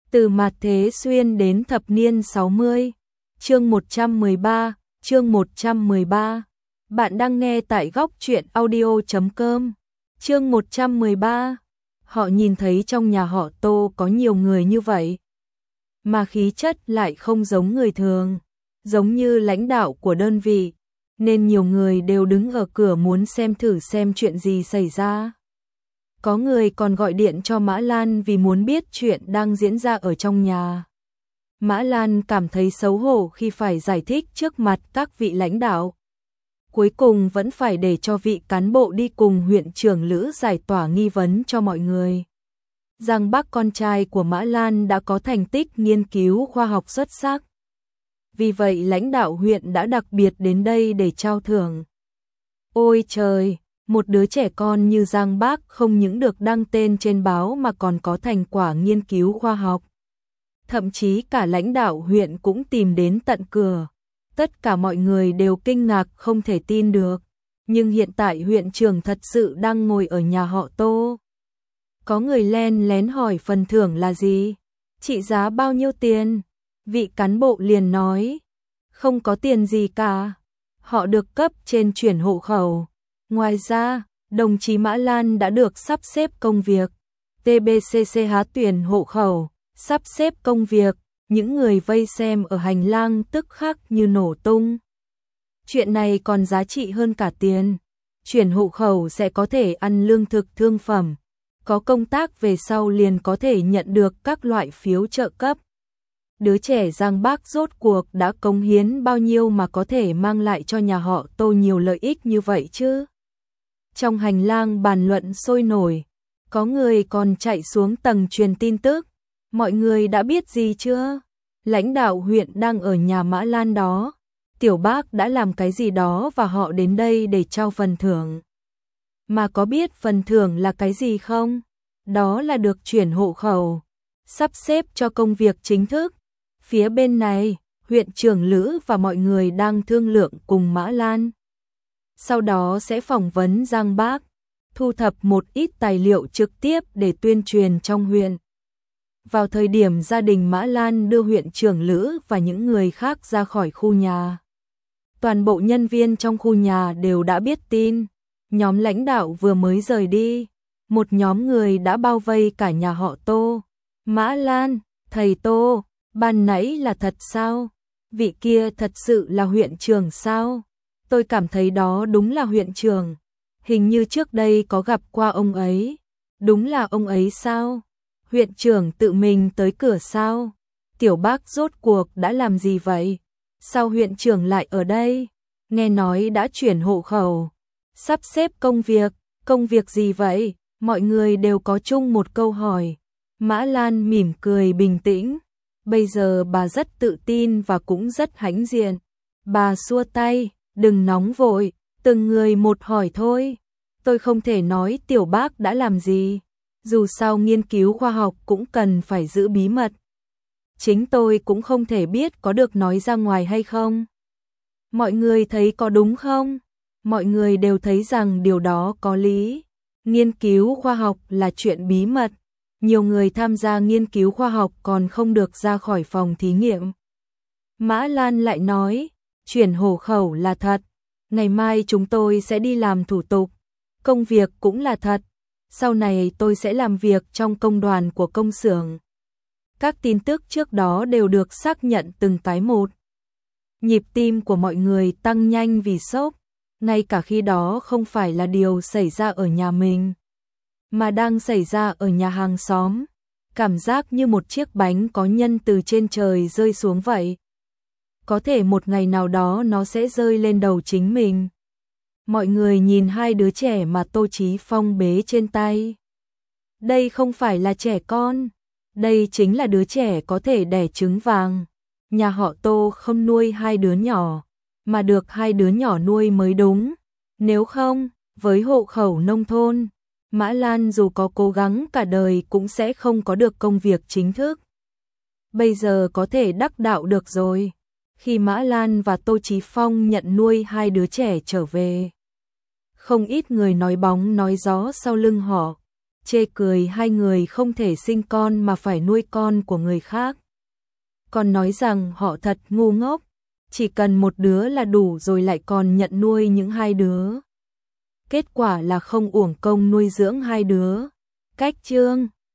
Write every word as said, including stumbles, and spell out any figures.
Từ mạt thế xuyên đến thập niên sáu mươi. Chương một trăm mười ba, chương một trăm mười ba. Bạn đang nghe tại góc truyện audio chấm com. Chương một trăm mười ba. Họ nhìn thấy trong nhà họ Tô có nhiều người như vậy, mà khí chất lại không giống người thường, giống như lãnh đạo của đơn vị, nên nhiều người đều đứng ở cửa muốn xem thử xem chuyện gì xảy ra. Có người còn gọi điện cho Mã Lan vì muốn biết chuyện đang diễn ra ở trong nhà. Mã Lan cảm thấy xấu hổ khi phải giải thích trước mặt các vị lãnh đạo. Cuối cùng vẫn phải để cho vị cán bộ đi cùng huyện trưởng Lữ giải tỏa nghi vấn cho mọi người. Giang Bắc, con trai của Mã Lan, đã có thành tích nghiên cứu khoa học xuất sắc. Vì vậy lãnh đạo huyện đã đặc biệt đến đây để trao thưởng. Ôi trời! Một đứa trẻ con như Giang Bắc không những được đăng tên trên báo mà còn có thành quả nghiên cứu khoa học. Thậm chí cả lãnh đạo huyện cũng tìm đến tận cửa. Tất cả mọi người đều kinh ngạc không thể tin được. Nhưng hiện tại huyện trưởng thật sự đang ngồi ở nhà họ Tô. Có người len lén hỏi phần thưởng là gì? Trị giá bao nhiêu tiền? Vị cán bộ liền nói, không có tiền gì cả. Họ được cấp trên chuyển hộ khẩu. Ngoài ra, đồng chí Mã Lan đã được sắp xếp công việc. tê bê xê xê há tuyển hộ khẩu, sắp xếp công việc, những người vây xem ở hành lang tức khắc như nổ tung. Chuyện này còn giá trị hơn cả tiền. Chuyển hộ khẩu sẽ có thể ăn lương thực thương phẩm, có công tác về sau liền có thể nhận được các loại phiếu trợ cấp. Đứa trẻ Giang Bắc rốt cuộc đã cống hiến bao nhiêu mà có thể mang lại cho nhà họ Tô nhiều lợi ích như vậy chứ? Trong hành lang bàn luận sôi nổi, có người còn chạy xuống tầng truyền tin tức. Mọi người đã biết gì chưa? Lãnh đạo huyện đang ở nhà Mã Lan đó. Tiểu Bác đã làm cái gì đó và họ đến đây để trao phần thưởng. Mà có biết phần thưởng là cái gì không? Đó là được chuyển hộ khẩu, sắp xếp cho công việc chính thức. Phía bên này, huyện trưởng Lữ và mọi người đang thương lượng cùng Mã Lan. Sau đó sẽ phỏng vấn Giang Bắc, thu thập một ít tài liệu trực tiếp để tuyên truyền trong huyện. Vào thời điểm gia đình Mã Lan đưa huyện trưởng Lữ và những người khác ra khỏi khu nhà, toàn bộ nhân viên trong khu nhà đều đã biết tin. Nhóm lãnh đạo vừa mới rời đi, một nhóm người đã bao vây cả nhà họ Tô. Mã Lan, thầy Tô, ban nãy là thật sao? Vị kia thật sự là huyện trưởng sao? Tôi cảm thấy đó đúng là huyện trưởng. Hình như trước đây có gặp qua ông ấy. Đúng là ông ấy sao? Huyện trưởng tự mình tới cửa sao? Tiểu Bác rốt cuộc đã làm gì vậy? Sao huyện trưởng lại ở đây? Nghe nói đã chuyển hộ khẩu, sắp xếp công việc. Công việc gì vậy? Mọi người đều có chung một câu hỏi. Mã Lan mỉm cười bình tĩnh. Bây giờ bà rất tự tin và cũng rất hãnh diện. Bà xua tay, đừng nóng vội, từng người một hỏi thôi. Tôi không thể nói Tiểu Bác đã làm gì. Dù sao nghiên cứu khoa học cũng cần phải giữ bí mật. Chính tôi cũng không thể biết có được nói ra ngoài hay không. Mọi người thấy có đúng không? Mọi người đều thấy rằng điều đó có lý. Nghiên cứu khoa học là chuyện bí mật. Nhiều người tham gia nghiên cứu khoa học còn không được ra khỏi phòng thí nghiệm. Mã Lan lại nói, chuyển hộ khẩu là thật. Ngày mai chúng tôi sẽ đi làm thủ tục. Công việc cũng là thật. Sau này tôi sẽ làm việc trong công đoàn của công xưởng. Các tin tức trước đó đều được xác nhận từng cái một. Nhịp tim của mọi người tăng nhanh vì sốc. Ngay cả khi đó không phải là điều xảy ra ở nhà mình, mà đang xảy ra ở nhà hàng xóm. Cảm giác như một chiếc bánh có nhân từ trên trời rơi xuống vậy. Có thể một ngày nào đó nó sẽ rơi lên đầu chính mình. Mọi người nhìn hai đứa trẻ mà Tô Chí Phong bế trên tay. Đây không phải là trẻ con. Đây chính là đứa trẻ có thể đẻ trứng vàng. Nhà họ Tô không nuôi hai đứa nhỏ, mà được hai đứa nhỏ nuôi mới đúng. Nếu không, với hộ khẩu nông thôn, Mã Lan dù có cố gắng cả đời cũng sẽ không có được công việc chính thức. Bây giờ có thể đắc đạo được rồi. Khi Mã Lan và Tô Chí Phong nhận nuôi hai đứa trẻ trở về, không ít người nói bóng nói gió sau lưng họ. chê cười hai người không thể sinh con mà phải nuôi con của người khác. Còn nói rằng họ thật ngu ngốc, chỉ cần một đứa là đủ rồi lại còn nhận nuôi những hai đứa. Kết quả là không uổng công nuôi dưỡng hai đứa. Cách chương